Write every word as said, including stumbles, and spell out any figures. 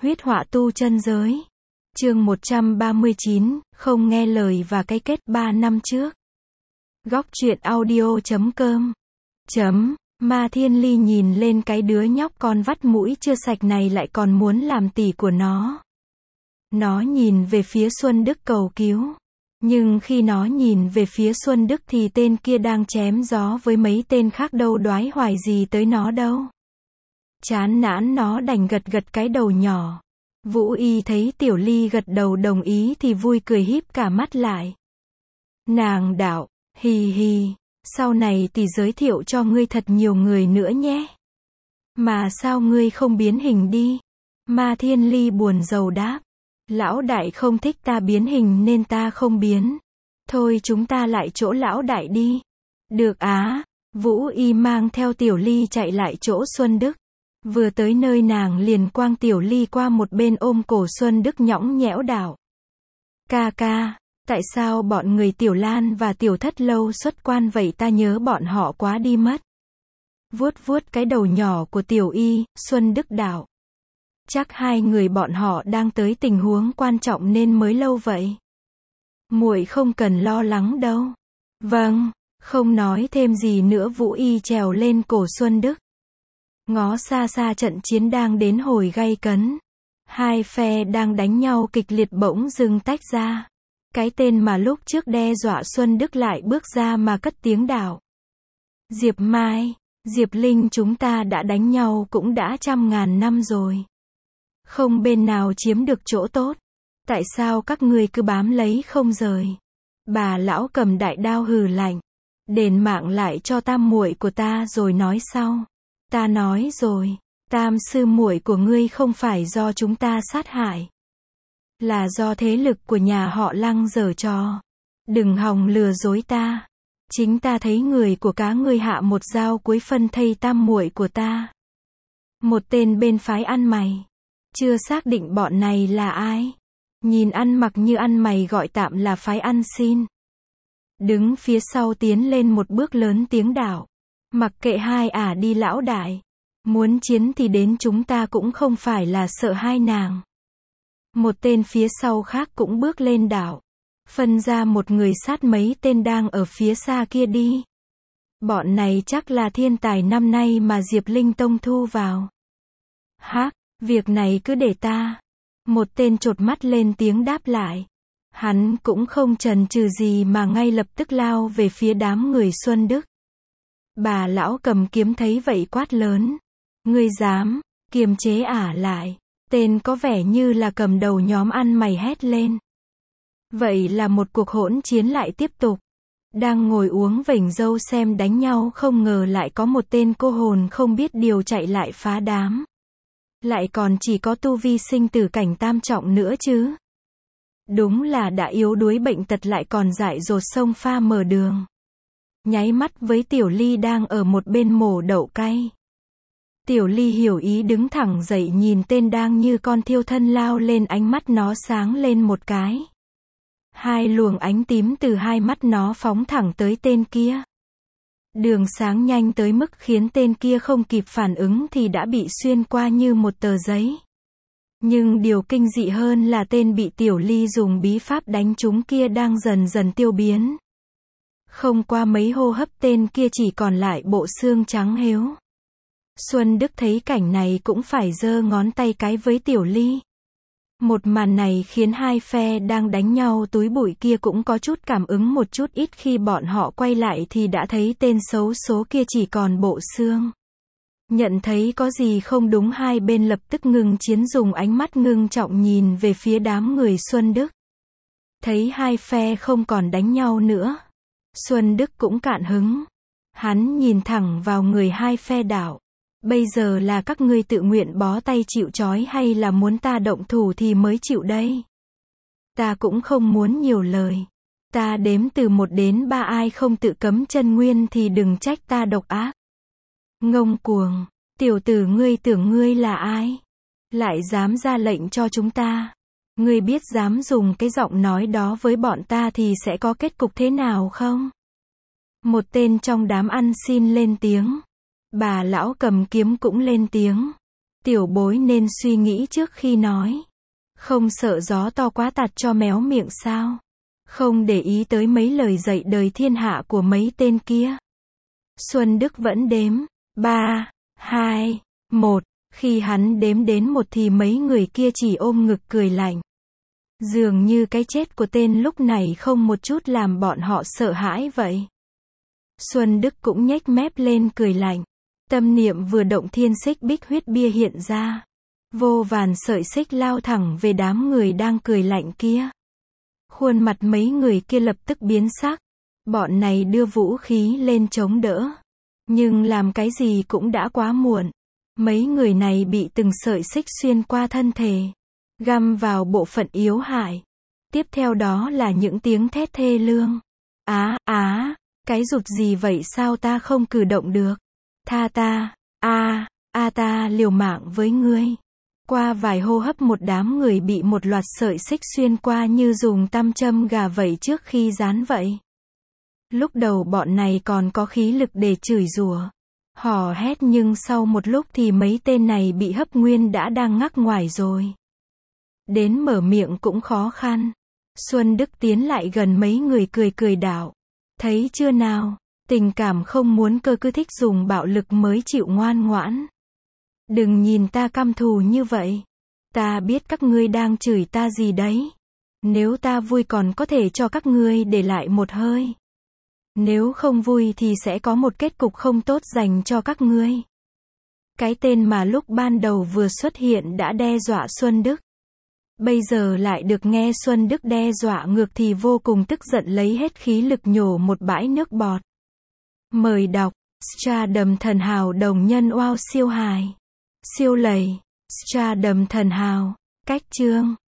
Huyết họa tu chân giới. Chương một trăm ba mươi chín, không nghe lời và cái kết ba năm trước. Góc truyện audio chấm com. Chấm, Ma Thiên Ly nhìn lên cái đứa nhóc con vắt mũi chưa sạch này lại còn muốn làm tỷ của nó. Nó nhìn về phía Xuân Đức cầu cứu. Nhưng khi nó nhìn về phía Xuân Đức thì tên kia đang chém gió với mấy tên khác đâu đoái hoài gì tới nó đâu. Chán nản nó đành gật gật cái đầu nhỏ. Vũ Y thấy Tiểu Ly gật đầu đồng ý thì vui cười híp cả mắt lại. Nàng đạo, hì hì, sau này tỷ giới thiệu cho ngươi thật nhiều người nữa nhé. Mà sao ngươi không biến hình đi? Ma Thiên Ly buồn rầu đáp. Lão đại không thích ta biến hình nên ta không biến. Thôi chúng ta lại chỗ lão đại đi. Được á. Vũ Y mang theo Tiểu Ly chạy lại chỗ Xuân Đức. Vừa tới nơi nàng liền quang Tiểu Ly qua một bên ôm cổ Xuân Đức nhõng nhẽo đảo. Ca ca, tại sao bọn người Tiểu Lan và Tiểu Thất lâu xuất quan vậy, ta nhớ bọn họ quá đi mất. Vuốt vuốt cái đầu nhỏ của Tiểu Y, Xuân Đức đảo. Chắc hai người bọn họ đang tới tình huống quan trọng nên mới lâu vậy. Muội không cần lo lắng đâu. Vâng, không nói thêm gì nữa Vũ Y trèo lên cổ Xuân Đức. Ngó xa xa trận chiến đang đến hồi gay cấn. Hai phe đang đánh nhau kịch liệt bỗng dưng tách ra. Cái tên mà lúc trước đe dọa Xuân Đức lại bước ra mà cất tiếng đảo. Diệp Mai, Diệp Linh, chúng ta đã đánh nhau cũng đã trăm ngàn năm rồi. Không bên nào chiếm được chỗ tốt. Tại sao các ngươi cứ bám lấy không rời? Bà lão cầm đại đao hừ lạnh. Đền mạng lại cho tam muội của ta rồi nói sau. Ta nói rồi, tam sư muội của ngươi không phải do chúng ta sát hại. Là do thế lực của nhà họ Lăng giở trò. Đừng hòng lừa dối ta. Chính ta thấy người của cá ngươi hạ một dao cuối phân thây tam muội của ta. Một tên bên phái ăn mày. Chưa xác định bọn này là ai. Nhìn ăn mặc như ăn mày gọi tạm là phái ăn xin. Đứng phía sau tiến lên một bước lớn tiếng đảo. Mặc kệ hai ả đi lão đại. Muốn chiến thì đến, chúng ta cũng không phải là sợ hai nàng. Một tên phía sau khác cũng bước lên đảo. Phân ra một người sát mấy tên đang ở phía xa kia đi. Bọn này chắc là thiên tài năm nay mà Diệp Linh Tông thu vào. Hắc, việc này cứ để ta. Một tên chột mắt lên tiếng đáp lại. Hắn cũng không chần chừ gì mà ngay lập tức lao về phía đám người Xuân Đức. Bà lão cầm kiếm thấy vậy quát lớn. Ngươi dám, kiềm chế ả lại. Tên có vẻ như là cầm đầu nhóm ăn mày hét lên. Vậy là một cuộc hỗn chiến lại tiếp tục. Đang ngồi uống vểnh râu xem đánh nhau không ngờ lại có một tên cô hồn không biết điều chạy lại phá đám. Lại còn chỉ có tu vi sinh tử cảnh tam trọng nữa chứ. Đúng là đã yếu đuối bệnh tật lại còn dại dột xông pha mở đường. Nháy mắt với Tiểu Ly đang ở một bên mổ đậu cay. Tiểu Ly hiểu ý đứng thẳng dậy nhìn tên đang như con thiêu thân lao lên, ánh mắt nó sáng lên một cái. Hai luồng ánh tím từ hai mắt nó phóng thẳng tới tên kia. Đường sáng nhanh tới mức khiến tên kia không kịp phản ứng thì đã bị xuyên qua như một tờ giấy. Nhưng điều kinh dị hơn là tên bị Tiểu Ly dùng bí pháp đánh trúng kia đang dần dần tiêu biến. Không qua mấy hô hấp tên kia chỉ còn lại bộ xương trắng hếu. Xuân Đức thấy cảnh này cũng phải giơ ngón tay cái với Tiểu Ly. Một màn này khiến hai phe đang đánh nhau túi bụi kia cũng có chút cảm ứng một chút, ít khi bọn họ quay lại thì đã thấy tên xấu số kia chỉ còn bộ xương. Nhận thấy có gì không đúng, hai bên lập tức ngừng chiến, dùng ánh mắt ngưng trọng nhìn về phía đám người Xuân Đức. Thấy hai phe không còn đánh nhau nữa. Xuân Đức cũng cạn hứng. Hắn nhìn thẳng vào người hai phe đảo. Bây giờ là các ngươi tự nguyện bó tay chịu trói hay là muốn ta động thủ thì mới chịu đây? Ta cũng không muốn nhiều lời. Ta đếm từ một đến ba, ai không tự cấm chân nguyên thì đừng trách ta độc ác. Ngông cuồng, tiểu tử, ngươi tưởng ngươi là ai? Lại dám ra lệnh cho chúng ta? Ngươi biết dám dùng cái giọng nói đó với bọn ta thì sẽ có kết cục thế nào không? Một tên trong đám ăn xin lên tiếng. Bà lão cầm kiếm cũng lên tiếng. Tiểu bối nên suy nghĩ trước khi nói. Không sợ gió to quá tạt cho méo miệng sao? Không để ý tới mấy lời dạy đời thiên hạ của mấy tên kia. Xuân Đức vẫn đếm. Ba, hai, một. Khi hắn đếm đến một thì mấy người kia chỉ ôm ngực cười lạnh. Dường như cái chết của tên lúc này không một chút làm bọn họ sợ hãi vậy. Xuân Đức cũng nhếch mép lên cười lạnh. Tâm niệm vừa động thiên xích bích huyết bia hiện ra. Vô vàn sợi xích lao thẳng về đám người đang cười lạnh kia. Khuôn mặt mấy người kia lập tức biến sắc. Bọn này đưa vũ khí lên chống đỡ. Nhưng làm cái gì cũng đã quá muộn. Mấy người này bị từng sợi xích xuyên qua thân thể. Găm vào bộ phận yếu hại. Tiếp theo đó là những tiếng thét thê lương. Á, á, cái rụt gì vậy sao ta không cử động được? Tha ta, a, a ta liều mạng với ngươi. Qua vài hô hấp một đám người bị một loạt sợi xích xuyên qua như dùng tăm châm gà vậy trước khi dán vậy. Lúc đầu bọn này còn có khí lực để chửi rủa, hò hét nhưng sau một lúc thì mấy tên này bị hấp nguyên đã đang ngắc ngoài rồi. Đến mở miệng cũng khó khăn. Xuân Đức tiến lại gần mấy người cười cười đạo. Thấy chưa nào, tình cảm không muốn cơ cứ thích dùng bạo lực mới chịu ngoan ngoãn. Đừng nhìn ta căm thù như vậy. Ta biết các ngươi đang chửi ta gì đấy. Nếu ta vui còn có thể cho các ngươi để lại một hơi. Nếu không vui thì sẽ có một kết cục không tốt dành cho các ngươi. Cái tên mà lúc ban đầu vừa xuất hiện đã đe dọa Xuân Đức. Bây giờ lại được nghe Xuân Đức đe dọa ngược thì vô cùng tức giận lấy hết khí lực nhổ một bãi nước bọt. Mời đọc, Stardom thần hào đồng nhân wow siêu hài. Siêu lầy, Stardom thần hào, cách chương.